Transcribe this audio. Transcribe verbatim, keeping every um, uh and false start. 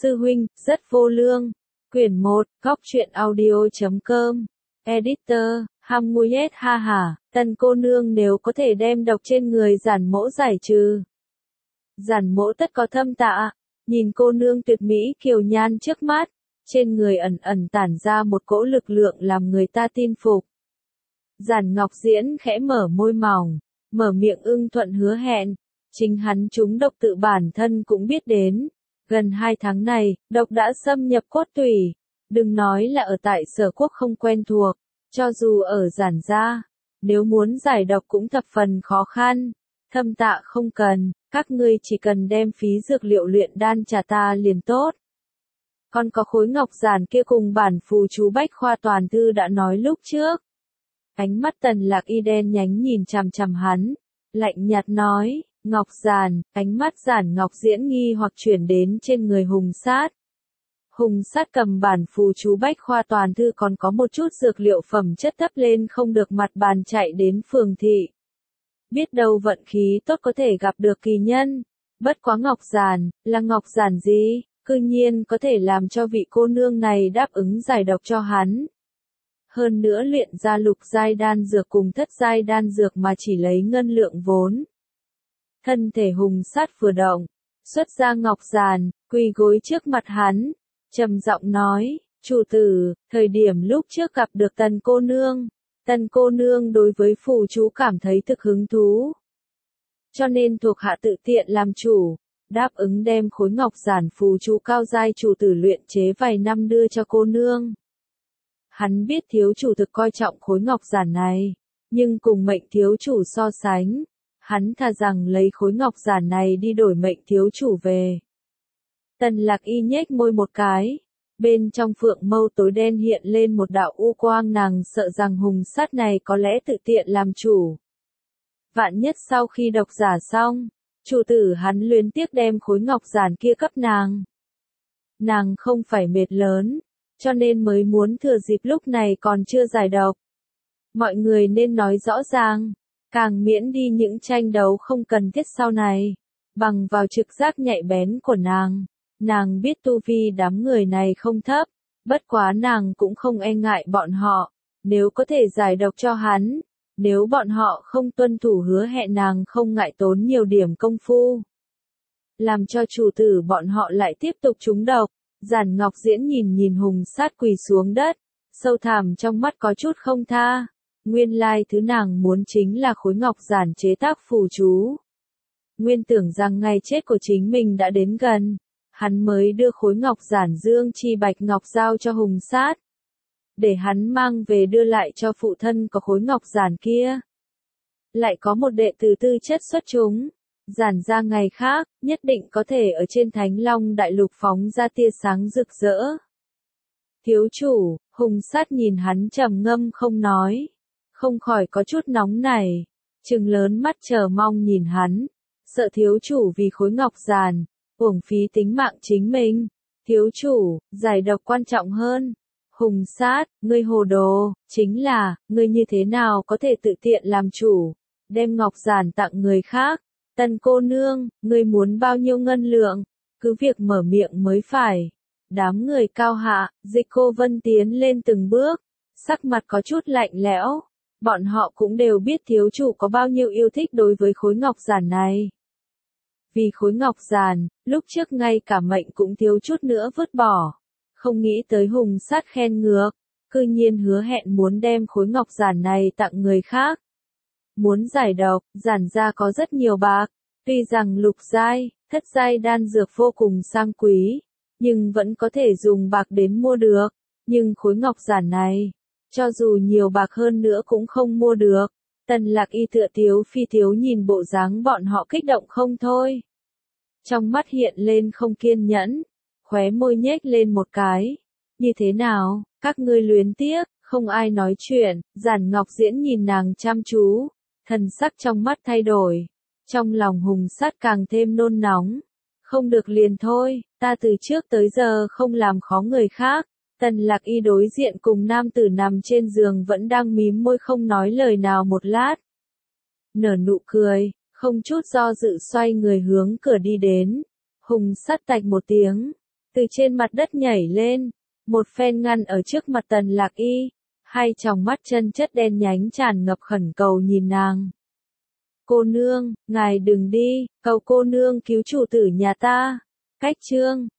Sư huynh, rất vô lương. Quyển một, góc truyện audio chấm com. Editor, ham ngui hết ha hả, Tần cô nương nếu có thể đem độc trên người giản mỗ giải trừ. Giản mỗ tất có thâm tạ, nhìn cô nương tuyệt mỹ kiều nhan trước mắt, trên người ẩn ẩn tản ra một cỗ lực lượng làm người ta tin phục. Giản Ngọc Diễn khẽ mở môi mỏng, mở miệng ưng thuận hứa hẹn, chính hắn chúng độc tự bản thân cũng biết đến. Gần hai tháng này, độc đã xâm nhập cốt tủy, đừng nói là ở tại Sở Quốc không quen thuộc, cho dù ở Giản gia, nếu muốn giải độc cũng thập phần khó khăn. Thâm tạ không cần, các ngươi chỉ cần đem phí dược liệu luyện đan trả ta liền tốt. Còn có khối ngọc giản kia cùng bản phù chú Bách Khoa Toàn Thư đã nói lúc trước. Ánh mắt Tần Lạc Y đen nhánh nhìn chằm chằm hắn, lạnh nhạt nói, Ngọc giản, ánh mắt Giản Ngọc Diễn nghi hoặc chuyển đến trên người Hùng Sát. Hùng Sát cầm bản phù chú Bách Khoa Toàn Thư còn có một chút dược liệu phẩm chất thấp lên không được mặt bàn chạy đến phường thị. Biết đâu vận khí tốt có thể gặp được kỳ nhân, bất quá ngọc giản, là ngọc giản gì, cư nhiên có thể làm cho vị cô nương này đáp ứng giải độc cho hắn. Hơn nữa luyện ra lục giai đan dược cùng thất giai đan dược mà chỉ lấy ngân lượng vốn. Thân thể Hùng Sát vừa động, xuất ra ngọc giản, quỳ gối trước mặt hắn, trầm giọng nói, chủ tử, thời điểm lúc trước gặp được Tần cô nương, Tần cô nương đối với phù chú cảm thấy thực hứng thú. Cho nên thuộc hạ tự tiện làm chủ, đáp ứng đem khối ngọc giản phù chú cao giai chủ tử luyện chế vài năm đưa cho cô nương. Hắn biết thiếu chủ thực coi trọng khối ngọc giản này, nhưng cùng mệnh thiếu chủ so sánh, hắn thà rằng lấy khối ngọc giản này đi đổi mệnh thiếu chủ về. Tần Lạc Y nhếch môi một cái, bên trong phượng mâu tối đen hiện lên một đạo u quang, nàng sợ rằng Hùng Sát này có lẽ tự tiện làm chủ. Vạn nhất sau khi độc giả xong, chủ tử hắn luyến tiếc đem khối ngọc giản kia cấp nàng. Nàng không phải mệt lớn, cho nên mới muốn thừa dịp lúc này còn chưa giải độc. Mọi người nên nói rõ ràng, càng miễn đi những tranh đấu không cần thiết sau này, bằng vào trực giác nhạy bén của nàng. Nàng biết tu vi đám người này không thấp, bất quá nàng cũng không e ngại bọn họ, nếu có thể giải độc cho hắn, nếu bọn họ không tuân thủ hứa hẹn nàng không ngại tốn nhiều điểm công phu. Làm cho chủ tử bọn họ lại tiếp tục trúng độc, Giản Ngọc Diễn nhìn nhìn Hùng Sát quỳ xuống đất, sâu thẳm trong mắt có chút không tha, nguyên lai thứ nàng muốn chính là khối ngọc giản chế tác phù chú. Nguyên tưởng rằng ngày chết của chính mình đã đến gần. Hắn mới đưa khối ngọc giản dương chi bạch ngọc giao cho Hùng Sát, để hắn mang về đưa lại cho phụ thân có khối ngọc giản kia. Lại có một đệ tử tư chất xuất chúng, Giản ra ngày khác, nhất định có thể ở trên Thánh Long Đại Lục phóng ra tia sáng rực rỡ. Thiếu chủ, Hùng Sát nhìn hắn trầm ngâm không nói, không khỏi có chút nóng nảy, trừng lớn mắt chờ mong nhìn hắn, sợ thiếu chủ vì khối ngọc giản uổng phí tính mạng chính mình. Thiếu chủ, giải độc quan trọng hơn. Hùng Sát, ngươi hồ đồ, chính là, ngươi như thế nào có thể tự tiện làm chủ, đem ngọc giản tặng người khác. Tần cô nương, ngươi muốn bao nhiêu ngân lượng, cứ việc mở miệng mới phải. Đám người cao hạ, Dịch Cô Vân tiến lên từng bước, sắc mặt có chút lạnh lẽo. Bọn họ cũng đều biết thiếu chủ có bao nhiêu yêu thích đối với khối ngọc giản này. Vì khối ngọc giản, lúc trước ngay cả mệnh cũng thiếu chút nữa vứt bỏ. Không nghĩ tới Hùng Sát khen ngược, cư nhiên hứa hẹn muốn đem khối ngọc giản này tặng người khác. Muốn giải độc, Giản ra có rất nhiều bạc, tuy rằng lục giai, thất giai đan dược vô cùng sang quý, nhưng vẫn có thể dùng bạc đến mua được, nhưng khối ngọc giản này, cho dù nhiều bạc hơn nữa cũng không mua được. Tần Lạc Y tựa tiếu phi thiếu nhìn bộ dáng bọn họ kích động không thôi. Trong mắt hiện lên không kiên nhẫn, khóe môi nhếch lên một cái. Như thế nào, các ngươi luyến tiếc, không ai nói chuyện, Giản Ngọc Diễn nhìn nàng chăm chú, thần sắc trong mắt thay đổi. Trong lòng Hùng Sát càng thêm nôn nóng. Không được liền thôi, ta từ trước tới giờ không làm khó người khác. Tần Lạc Y đối diện cùng nam tử nằm trên giường vẫn đang mím môi không nói lời nào một lát. Nở nụ cười, không chút do dự xoay người hướng cửa đi đến. Hùng Sát tạch một tiếng, từ trên mặt đất nhảy lên, một phen ngăn ở trước mặt Tần Lạc Y, hai tròng mắt chân chất đen nhánh tràn ngập khẩn cầu nhìn nàng. Cô nương, ngài đừng đi, cầu cô nương cứu chủ tử nhà ta. Cách chương